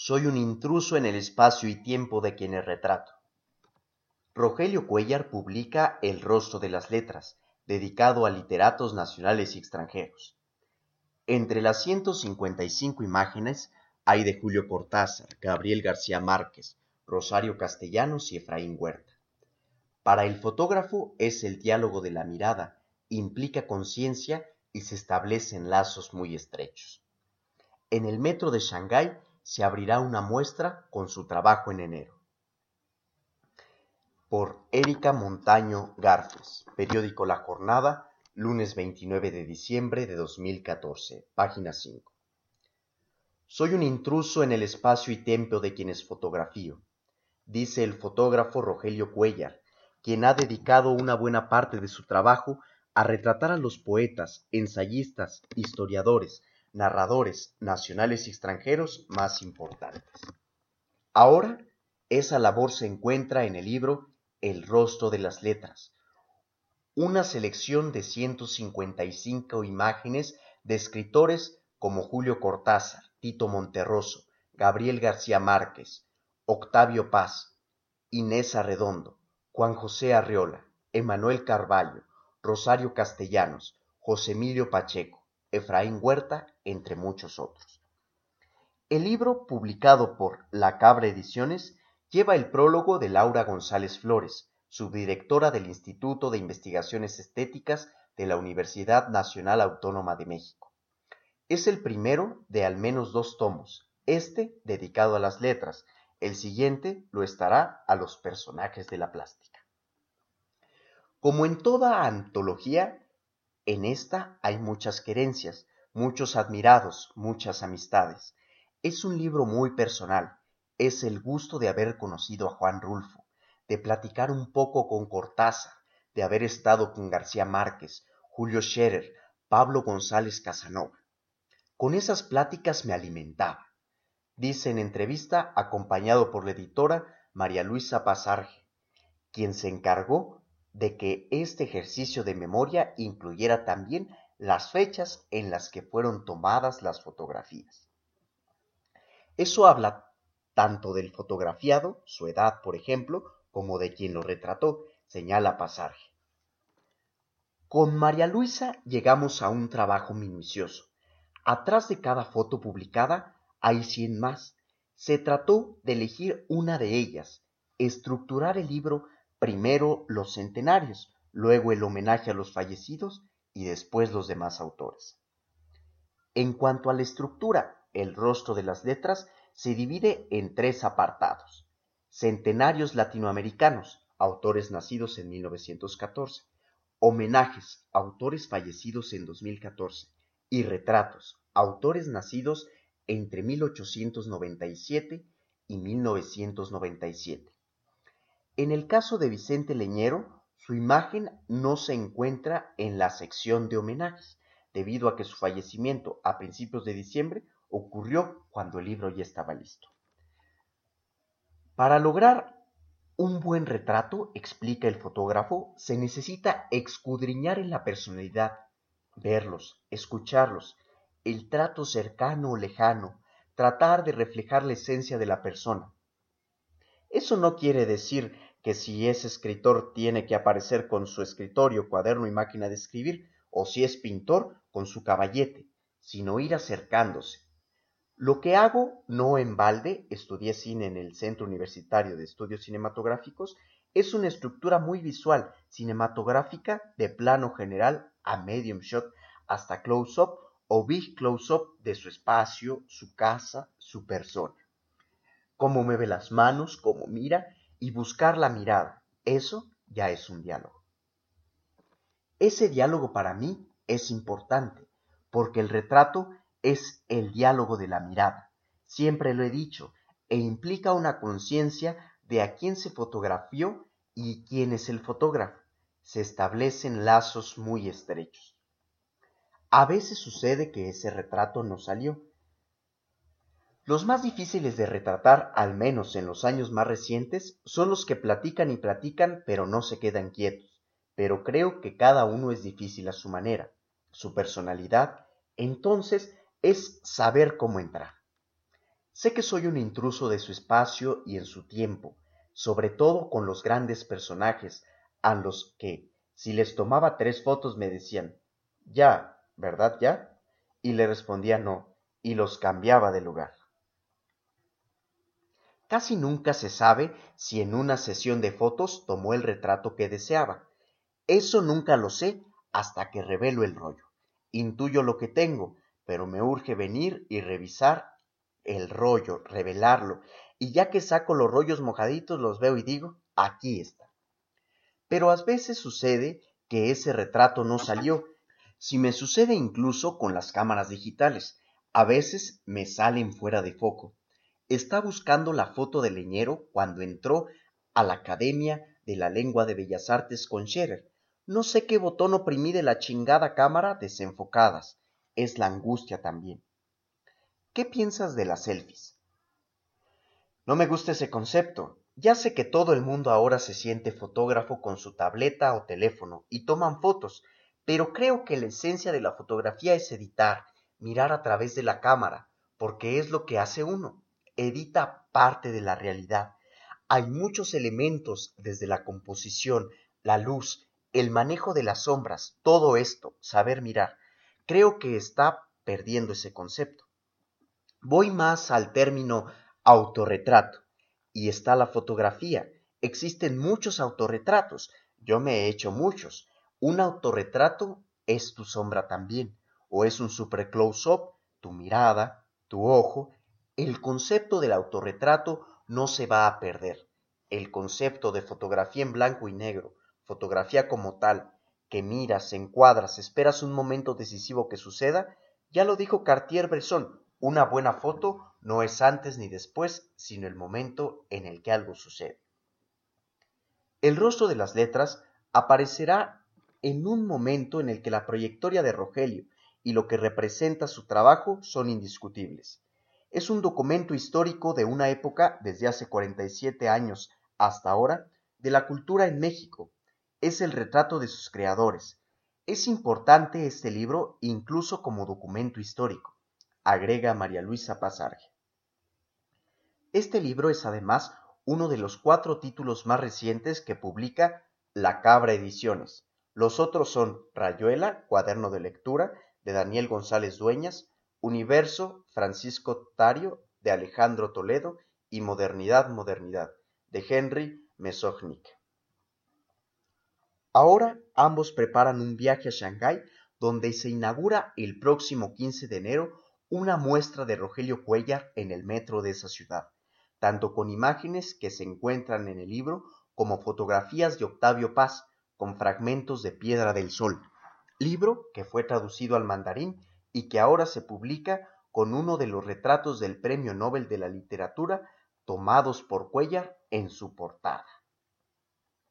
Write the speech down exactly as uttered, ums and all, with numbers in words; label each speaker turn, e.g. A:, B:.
A: Soy un intruso en el espacio y tiempo de quienes retrato. Rogelio Cuéllar publica El rostro de las letras, dedicado a literatos nacionales y extranjeros. Entre las ciento cincuenta y cinco imágenes hay de Julio Cortázar, Gabriel García Márquez, Rosario Castellanos y Efraín Huerta. Para el fotógrafo es el diálogo de la mirada, implica conciencia y se establecen lazos muy estrechos. En el metro de Shanghái se abrirá una muestra con su trabajo en enero. Por Erika Montaño Garfias, periódico La Jornada, lunes veintinueve de diciembre de dos mil catorce, página cinco. Soy un intruso en el espacio y tiempo de quienes fotografío, dice el fotógrafo Rogelio Cuéllar, quien ha dedicado una buena parte de su trabajo a retratar a los poetas, ensayistas, historiadores, narradores nacionales y extranjeros más importantes. Ahora, esa labor se encuentra en el libro El rostro de las letras, una selección de ciento cincuenta y cinco imágenes de escritores como Julio Cortázar, Tito Monterroso, Gabriel García Márquez, Octavio Paz, Inés Arredondo, Juan José Arreola, Emanuel Carballo, Rosario Castellanos, José Emilio Pacheco, Efraín Huerta, entre muchos otros. El libro, publicado por La Cabra Ediciones, lleva el prólogo de Laura González Flores, subdirectora del Instituto de Investigaciones Estéticas de la Universidad Nacional Autónoma de México. Es el primero de al menos dos tomos, este dedicado a las letras, el siguiente lo estará a los personajes de la plástica. Como en toda antología, en esta hay muchas querencias, muchos admirados, muchas amistades. Es un libro muy personal, es el gusto de haber conocido a Juan Rulfo, de platicar un poco con Cortázar, de haber estado con García Márquez, Julio Scherer, Pablo González Casanova. Con esas pláticas me alimentaba, dice en entrevista acompañado por la editora María Luisa Pazarge, quien se encargó de que este ejercicio de memoria incluyera también las fechas en las que fueron tomadas las fotografías. Eso habla tanto del fotografiado, su edad por ejemplo, como de quien lo retrató, señala Pazarge. Con María Luisa llegamos a un trabajo minucioso. Atrás de cada foto publicada hay cien más. Se trató de elegir una de ellas, estructurar el libro primero los centenarios, luego el homenaje a los fallecidos y después los demás autores. En cuanto a la estructura, el rostro de las letras se divide en tres apartados. Centenarios latinoamericanos, autores nacidos en mil novecientos catorce. Homenajes, autores fallecidos en dos mil catorce. Y retratos, autores nacidos entre mil ochocientos noventa y siete y mil novecientos noventa y siete. En el caso de Vicente Leñero, su imagen no se encuentra en la sección de homenajes, debido a que su fallecimiento a principios de diciembre ocurrió cuando el libro ya estaba listo. Para lograr un buen retrato, explica el fotógrafo, se necesita escudriñar en la personalidad, verlos, escucharlos, el trato cercano o lejano, tratar de reflejar la esencia de la persona. Eso no quiere decir que si es escritor tiene que aparecer con su escritorio, cuaderno y máquina de escribir, o si es pintor con su caballete, sino ir acercándose. Lo que hago, no en balde, estudié cine en el Centro Universitario de Estudios Cinematográficos, es una estructura muy visual, cinematográfica, de plano general a medium shot, hasta close-up o big close-up de su espacio, su casa, su persona. Cómo mueve las manos, cómo mira y buscar la mirada, eso ya es un diálogo. Ese diálogo para mí es importante, porque el retrato es el diálogo de la mirada, siempre lo he dicho, e implica una conciencia de a quién se fotografió y quién es el fotógrafo. Se establecen lazos muy estrechos. A veces sucede que ese retrato no salió. Los más difíciles de retratar, al menos en los años más recientes, son los que platican y platican pero no se quedan quietos. Pero creo que cada uno es difícil a su manera, su personalidad, entonces es saber cómo entrar. Sé que soy un intruso de su espacio y en su tiempo, sobre todo con los grandes personajes, a los que, si les tomaba tres fotos, me decían, ya, ¿verdad ya? Y le respondía no, y los cambiaba de lugar. Casi nunca se sabe si en una sesión de fotos tomó el retrato que deseaba. Eso nunca lo sé hasta que revelo el rollo. Intuyo lo que tengo, pero me urge venir y revisar el rollo, revelarlo, y ya que saco los rollos mojaditos los veo y digo, aquí está. Pero a veces sucede que ese retrato no salió. Si me sucede incluso con las cámaras digitales, a veces me salen fuera de foco. Está buscando la foto del leñero cuando entró a la Academia de la Lengua de Bellas Artes con Scherer. No sé qué botón oprimí de la chingada cámara desenfocadas. Es la angustia también. ¿Qué piensas de las selfies? No me gusta ese concepto. Ya sé que todo el mundo ahora se siente fotógrafo con su tableta o teléfono y toman fotos, pero creo que la esencia de la fotografía es editar, mirar a través de la cámara, porque es lo que hace uno. Edita parte de la realidad. Hay muchos elementos desde la composición, la luz, el manejo de las sombras, todo esto, saber mirar. Creo que está perdiendo ese concepto. Voy más al término autorretrato. Y está la fotografía. Existen muchos autorretratos. Yo me he hecho muchos. Un autorretrato es tu sombra también. O es un super close-up, tu mirada, tu ojo. El concepto del autorretrato no se va a perder. El concepto de fotografía en blanco y negro, fotografía como tal, que miras, encuadras, esperas un momento decisivo que suceda, ya lo dijo Cartier-Bresson. Una buena foto no es antes ni después, sino el momento en el que algo sucede. El rostro de las letras aparecerá en un momento en el que la trayectoria de Rogelio y lo que representa su trabajo son indiscutibles. Es un documento histórico de una época desde hace cuarenta y siete años hasta ahora de la cultura en México. Es el retrato de sus creadores. Es importante este libro incluso como documento histórico, agrega María Luisa Pazarge. Este libro es además uno de los cuatro títulos más recientes que publica La Cabra Ediciones. Los otros son Rayuela, cuaderno de lectura, de Daniel González Dueñas, Universo, Francisco Tario, de Alejandro Toledo, y Modernidad, Modernidad, de Henry Mesognik. Ahora ambos preparan un viaje a Shanghái, donde se inaugura el próximo quince de enero una muestra de Rogelio Cuéllar en el metro de esa ciudad, tanto con imágenes que se encuentran en el libro como fotografías de Octavio Paz con fragmentos de Piedra del Sol, libro que fue traducido al mandarín y que ahora se publica con uno de los retratos del Premio Nobel de la Literatura tomados por Cuéllar en su portada.